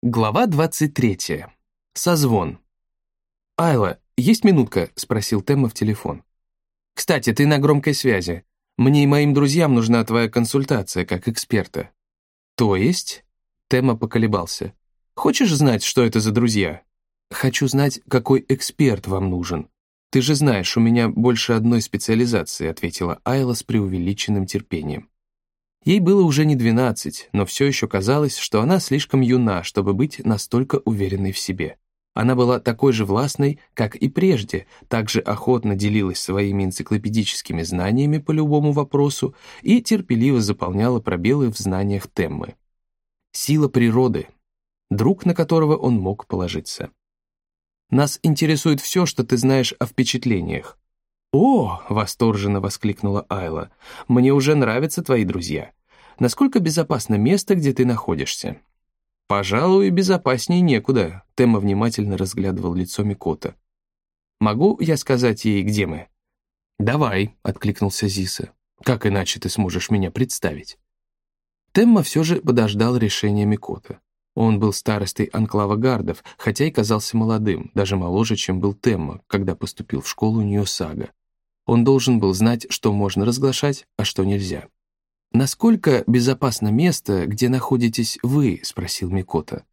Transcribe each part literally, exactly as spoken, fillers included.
Глава двадцать третья. Созвон. «Айла, есть минутка?» — спросил Темма в телефон. «Кстати, ты на громкой связи. Мне и моим друзьям нужна твоя консультация как эксперта». «То есть?» — Темма поколебался. «Хочешь знать, что это за друзья?» «Хочу знать, какой эксперт вам нужен. Ты же знаешь, у меня больше одной специализации», — ответила Айла с преувеличенным терпением. Ей было уже не двенадцать, но все еще казалось, что она слишком юна, чтобы быть настолько уверенной в себе. Она была такой же властной, как и прежде, также охотно делилась своими энциклопедическими знаниями по любому вопросу и терпеливо заполняла пробелы в знаниях Теммы. Сила природы, друг, на которого он мог положиться. «Нас интересует все, что ты знаешь о впечатлениях». «О!» — восторженно воскликнула Айла. «Мне уже нравятся твои друзья. Насколько безопасно место, где ты находишься?» «Пожалуй, безопаснее некуда», — Темма внимательно разглядывал лицо Микото. «Могу я сказать ей, где мы?» «Давай», — откликнулся Зиса. «Как иначе ты сможешь меня представить?» Темма все же подождал решения Микото. Он был старостой анклава гардов, хотя и казался молодым, даже моложе, чем был Темма, когда поступил в школу Ньосага. Он должен был знать, что можно разглашать, а что нельзя. «Насколько безопасно место, где находитесь вы?» — спросил Микото.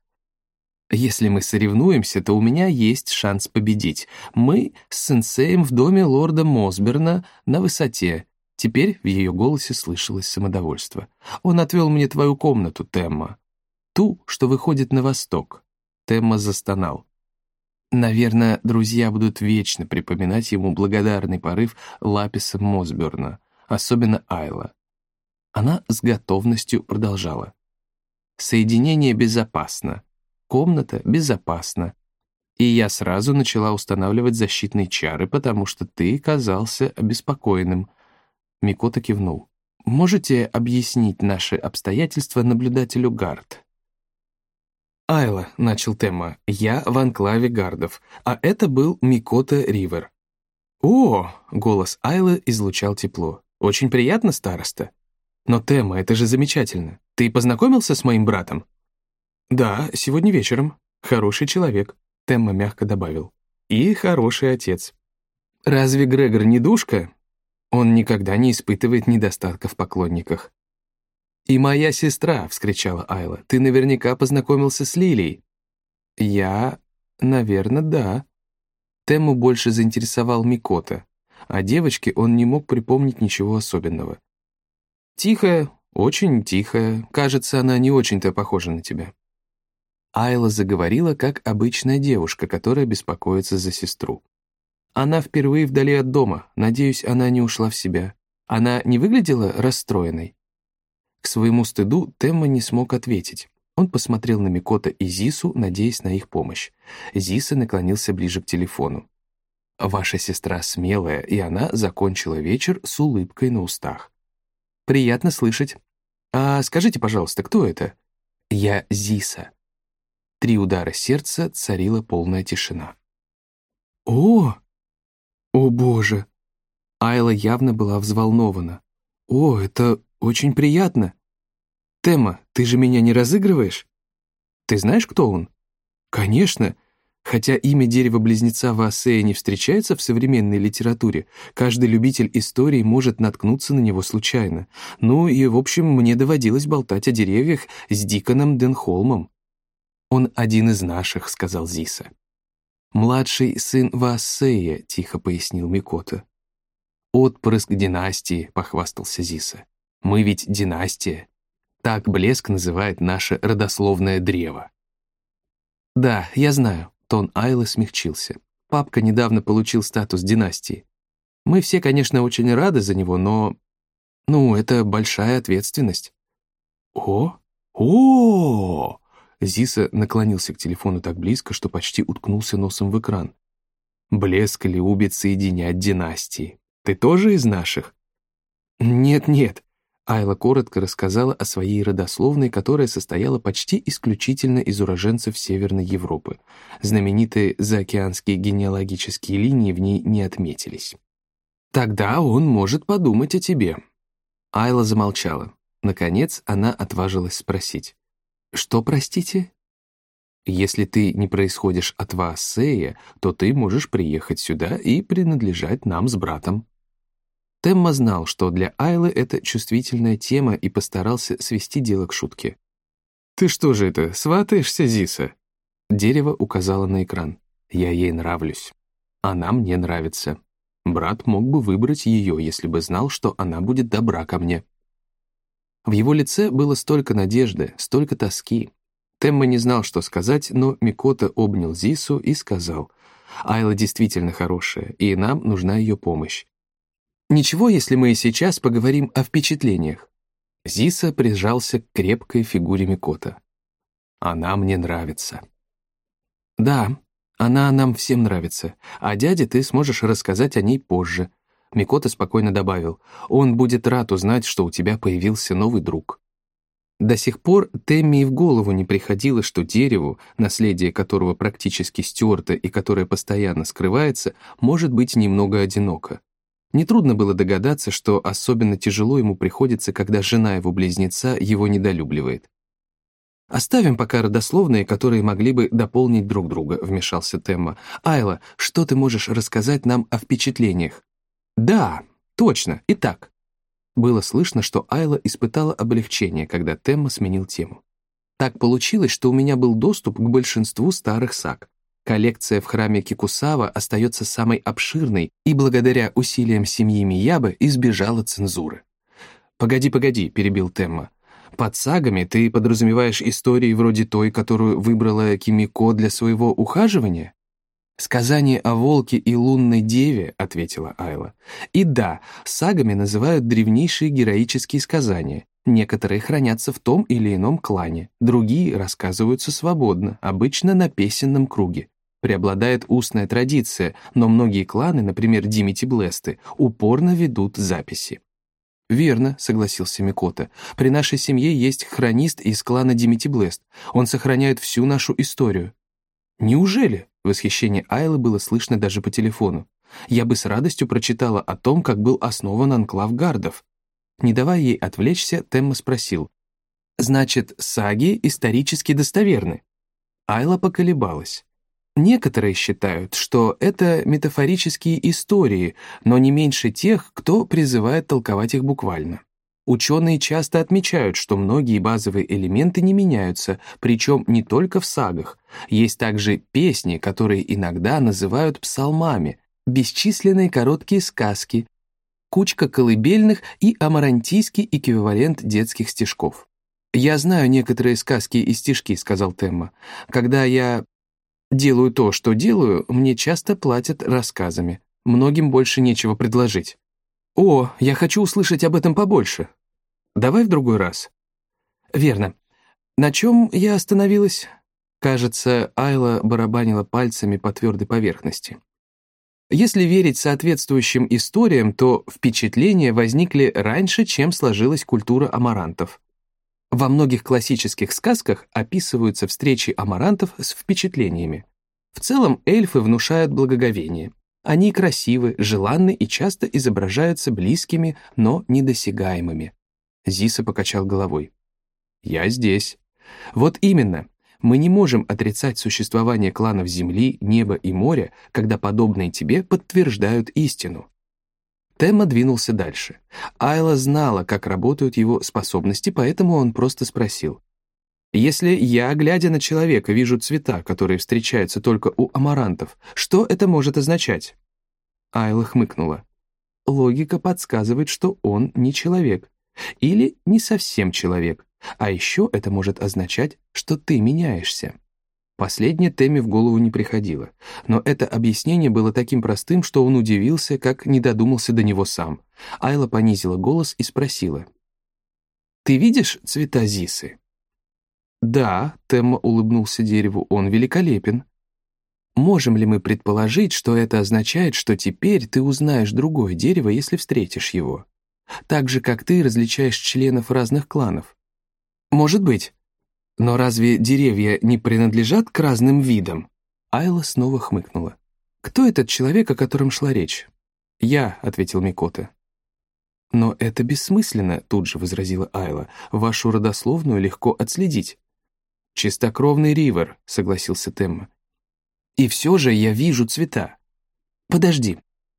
«Если мы соревнуемся, то у меня есть шанс победить. Мы с сенсеем в доме лорда Мосберна на высоте». Теперь в ее голосе слышалось самодовольство. «Он отвел мне твою комнату, Темма. Ту, что выходит на восток». Темма застонал. Наверное, друзья будут вечно припоминать ему благодарный порыв Лаписа Мосберна, особенно Айла. Она с готовностью продолжала. «Соединение безопасно. Комната безопасна. И я сразу начала устанавливать защитные чары, потому что ты казался обеспокоенным». Микото кивнул. «Можете объяснить наши обстоятельства наблюдателю Гард?» «Айла», — начал Темма, — «я в анклаве гардов, а это был Микото Ривер». «О!» — голос Айлы излучал тепло. «Очень приятно, староста». «Но, Темма, это же замечательно. Ты познакомился с моим братом?» «Да, сегодня вечером. Хороший человек», — Темма мягко добавил. «И хороший отец». «Разве Грегор не душка?» «Он никогда не испытывает недостатка в поклонниках». «И моя сестра!» — вскричала Айла. «Ты наверняка познакомился с Лилией». «Я... наверное, да». Тему больше заинтересовал Микото. О девочке он не мог припомнить ничего особенного. «Тихая, очень тихая. Кажется, она не очень-то похожа на тебя». Айла заговорила, как обычная девушка, которая беспокоится за сестру. «Она впервые вдали от дома. Надеюсь, она не ушла в себя. Она не выглядела расстроенной?» К своему стыду Темма не смог ответить. Он посмотрел на Микото и Зису, надеясь на их помощь. Зиса наклонился ближе к телефону. «Ваша сестра смелая, и она закончила вечер с улыбкой на устах». «Приятно слышать. А скажите, пожалуйста, кто это?» «Я Зиса». Три удара сердца, царила полная тишина. «О! О, боже!» Айла явно была взволнована. «О, это очень приятно. Темма, ты же меня не разыгрываешь? Ты знаешь, кто он?» «Конечно. Хотя имя дерева-близнеца Ваасея не встречается в современной литературе, каждый любитель истории может наткнуться на него случайно. Ну и, в общем, мне доводилось болтать о деревьях с Диконом Денхолмом». «Он один из наших», — сказал Зиса. «Младший сын Ваасея», — тихо пояснил Микото. «Отпрыск династии», — похвастался Зиса. «Мы ведь династия. Так Блеск называет наше родословное древо». «Да, я знаю», — тон Айлы смягчился. «Папка недавно получил статус династии. Мы все, конечно, очень рады за него, но... Ну, это большая ответственность». «О? О!» Зиса наклонился к телефону так близко, что почти уткнулся носом в экран. «Блеск любит соединять династии. Ты тоже из наших?» «Нет-нет», — Айла коротко рассказала о своей родословной, которая состояла почти исключительно из уроженцев Северной Европы. Знаменитые заокеанские генеалогические линии в ней не отметились. «Тогда он может подумать о тебе». Айла замолчала. Наконец она отважилась спросить. «Что, простите?» Если ты не происходишь от Ваасея, то ты можешь приехать сюда и принадлежать нам с братом». Темма знал, что для Айлы это чувствительная тема, и постарался свести дело к шутке. «Ты что же это, сватаешься, Зиса?» Дерево указало на экран. «Я ей нравлюсь. Она мне нравится. Брат мог бы выбрать ее, если бы знал, что она будет добра ко мне». В его лице было столько надежды, столько тоски. Темма не знал, что сказать, но Микото обнял Зису и сказал: «Айла действительно хорошая, и нам нужна ее помощь. Ничего, если мы и сейчас поговорим о впечатлениях». Зиса прижался к крепкой фигуре Микото. «Она мне нравится». «Да, она нам всем нравится, а дяде ты сможешь рассказать о ней позже». Микото спокойно добавил: «Он будет рад узнать, что у тебя появился новый друг». До сих пор Темме и в голову не приходило, что дереву, наследие которого практически стерто и которое постоянно скрывается, может быть немного одиноко. Нетрудно было догадаться, что особенно тяжело ему приходится, когда жена его близнеца его недолюбливает. «Оставим пока родословные, которые могли бы дополнить друг друга», — вмешался Темма. «Айла, что ты можешь рассказать нам о впечатлениях?» «Да, точно, итак». Было слышно, что Айла испытала облегчение, когда Темма сменил тему. «Так получилось, что у меня был доступ к большинству старых саг. Коллекция в храме Кикусава остается самой обширной и благодаря усилиям семьи Миябы избежала цензуры». «Погоди, погоди», — перебил Темма. «Под сагами ты подразумеваешь истории вроде той, которую выбрала Кимико для своего ухаживания?» «Сказание о волке и лунной деве», — ответила Айла. «И да, сагами называют древнейшие героические сказания. Некоторые хранятся в том или ином клане, другие рассказываются свободно, обычно на песенном круге. Преобладает устная традиция, но многие кланы, например, Димити-Блесты, упорно ведут записи». «Верно», — согласился Микото. «При нашей семье есть хронист из клана Димити-Блест. Он сохраняет всю нашу историю». «Неужели?» — восхищение Айлы было слышно даже по телефону. «Я бы с радостью прочитала о том, как был основан анклав гардов». Не давая ей отвлечься, Темма спросил: «Значит, саги исторически достоверны?» Айла поколебалась. «Некоторые считают, что это метафорические истории, но не меньше тех, кто призывает толковать их буквально. Ученые часто отмечают, что многие базовые элементы не меняются, причем не только в сагах. Есть также песни, которые иногда называют псалмами, бесчисленные короткие сказки, кучка колыбельных и амарантийский эквивалент детских стишков». «Я знаю некоторые сказки и стишки», — сказал Темма. «Когда я делаю то, что делаю, мне часто платят рассказами. Многим больше нечего предложить». «О, я хочу услышать об этом побольше». «Давай в другой раз». «Верно. На чем я остановилась?» Кажется, Айла барабанила пальцами по твердой поверхности. Если верить соответствующим историям, то впечатления возникли раньше, чем сложилась культура амарантов. Во многих классических сказках описываются встречи амарантов с впечатлениями. В целом эльфы внушают благоговение. Они красивы, желанны и часто изображаются близкими, но недосягаемыми. Зиса покачал головой. «Я здесь». «Вот именно. Мы не можем отрицать существование кланов Земли, неба и моря, когда подобные тебе подтверждают истину». Темма двинулся дальше. Айла знала, как работают его способности, поэтому он просто спросил: «Если я, глядя на человека, вижу цвета, которые встречаются только у амарантов, что это может означать?» Айла хмыкнула. «Логика подсказывает, что он не человек. Или не совсем человек. А еще это может означать, что ты меняешься». Последнее Темме в голову не приходило. Но это объяснение было таким простым, что он удивился, как не додумался до него сам. Айла понизила голос и спросила: «Ты видишь цвета Зисы?» «Да», — Темма улыбнулся дереву, — «он великолепен». «Можем ли мы предположить, что это означает, что теперь ты узнаешь другое дерево, если встретишь его? Так же, как ты различаешь членов разных кланов?» «Может быть. Но разве деревья не принадлежат к разным видам?» Айла снова хмыкнула. «Кто этот человек, о котором шла речь?» «Я», — ответил Микото. «Но это бессмысленно», — тут же возразила Айла. «Вашу родословную легко отследить». «Чистокровный Ривер», — согласился Темма. «И все же я вижу цвета. Подожди».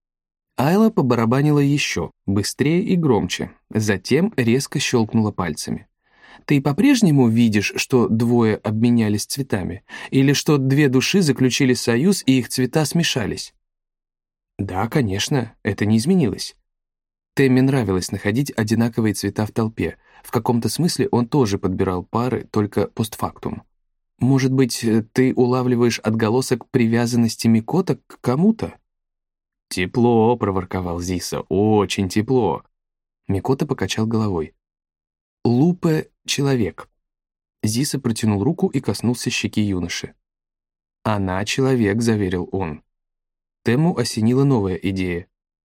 Айла побарабанила еще, быстрее и громче, затем резко щелкнула пальцами. «Ты по-прежнему видишь, что двое обменялись цветами? Или что две души заключили союз, и их цвета смешались?» «Да, конечно, это не изменилось». Тэмме нравилось находить одинаковые цвета в толпе. В каком-то смысле он тоже подбирал пары, только постфактум. «Может быть, ты улавливаешь отголосок привязанности Микото к кому-то?» «Тепло», — проворковал Зиса, — «очень тепло». Микото покачал головой. «Лупе — человек». Зиса протянул руку и коснулся щеки юноши. «Она человек», — заверил он. Тему осенила новая идея.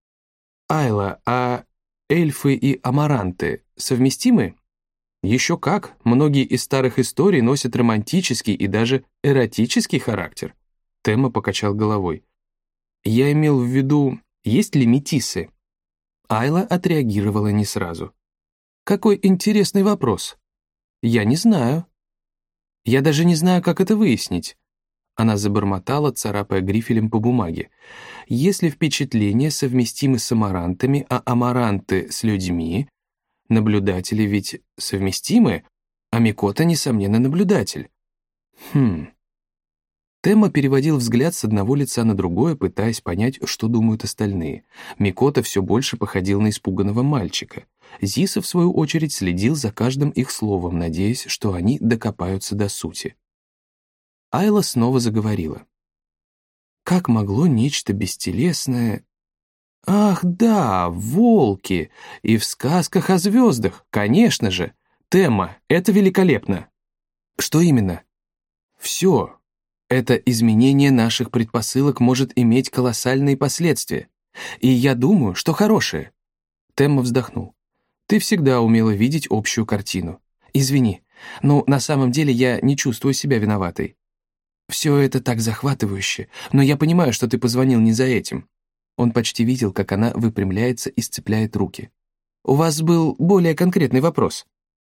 «Айла, а эльфы и амаранты совместимы?» «Еще как, многие из старых историй носят романтический и даже эротический характер». Тема покачал головой. «Я имел в виду, есть ли метисы?» Айла отреагировала не сразу. «Какой интересный вопрос. Я не знаю. Я даже не знаю, как это выяснить». Она забормотала, царапая грифелем по бумаге. «Если впечатления совместимы с амарантами, а амаранты с людьми, наблюдатели ведь совместимы, а Микото, несомненно, наблюдатель». Хм. Тема переводил взгляд с одного лица на другое, пытаясь понять, что думают остальные. Микото все больше походил на испуганного мальчика. Зиса, в свою очередь, следил за каждым их словом, надеясь, что они докопаются до сути. Айла снова заговорила. «Как могло нечто бестелесное...» «Ах, да, волки! И в сказках о звездах, конечно же! Тема, это великолепно!» «Что именно?» «Все. Это изменение наших предпосылок может иметь колоссальные последствия. И я думаю, что хорошее». Темма вздохнул. «Ты всегда умела видеть общую картину. Извини, но на самом деле я не чувствую себя виноватой. Все это так захватывающе, но я понимаю, что ты позвонил не за этим». Он почти видел, как она выпрямляется и сцепляет руки. «У вас был более конкретный вопрос».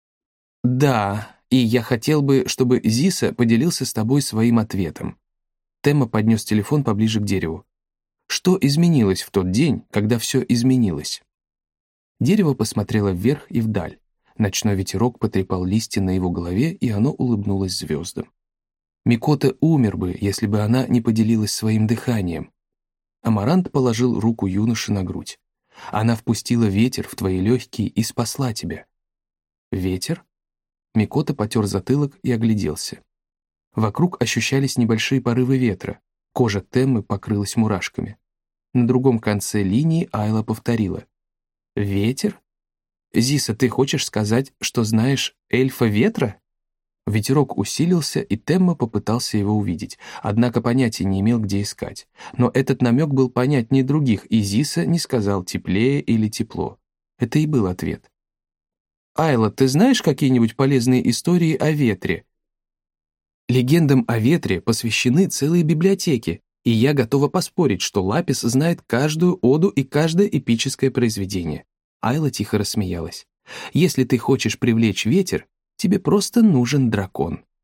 «Да, и я хотел бы, чтобы Зиса поделился с тобой своим ответом». Темма поднес телефон поближе к дереву. «Что изменилось в тот день, когда все изменилось?» Дерево посмотрело вверх и вдаль. Ночной ветерок потрепал листья на его голове, и оно улыбнулось звездам. Микото умер бы, если бы она не поделилась своим дыханием. Амарант положил руку юноши на грудь. «Она впустила ветер в твои легкие и спасла тебя». «Ветер?» Микото потер затылок и огляделся. Вокруг ощущались небольшие порывы ветра. Кожа Теммы покрылась мурашками. На другом конце линии Айла повторила. «Ветер? Зиса, ты хочешь сказать, что знаешь эльфа ветра?» Ветерок усилился, и Темма попытался его увидеть, однако понятия не имел, где искать. Но этот намек был понятнее других, и Зиса не сказал теплее или тепло. Это и был ответ. «Айла, ты знаешь какие-нибудь полезные истории о ветре?» Легендам о ветре посвящены целые библиотеки, и я готова поспорить, что Лапис знает каждую оду и каждое эпическое произведение. Айла тихо рассмеялась. «Если ты хочешь привлечь ветер, тебе просто нужен дракон».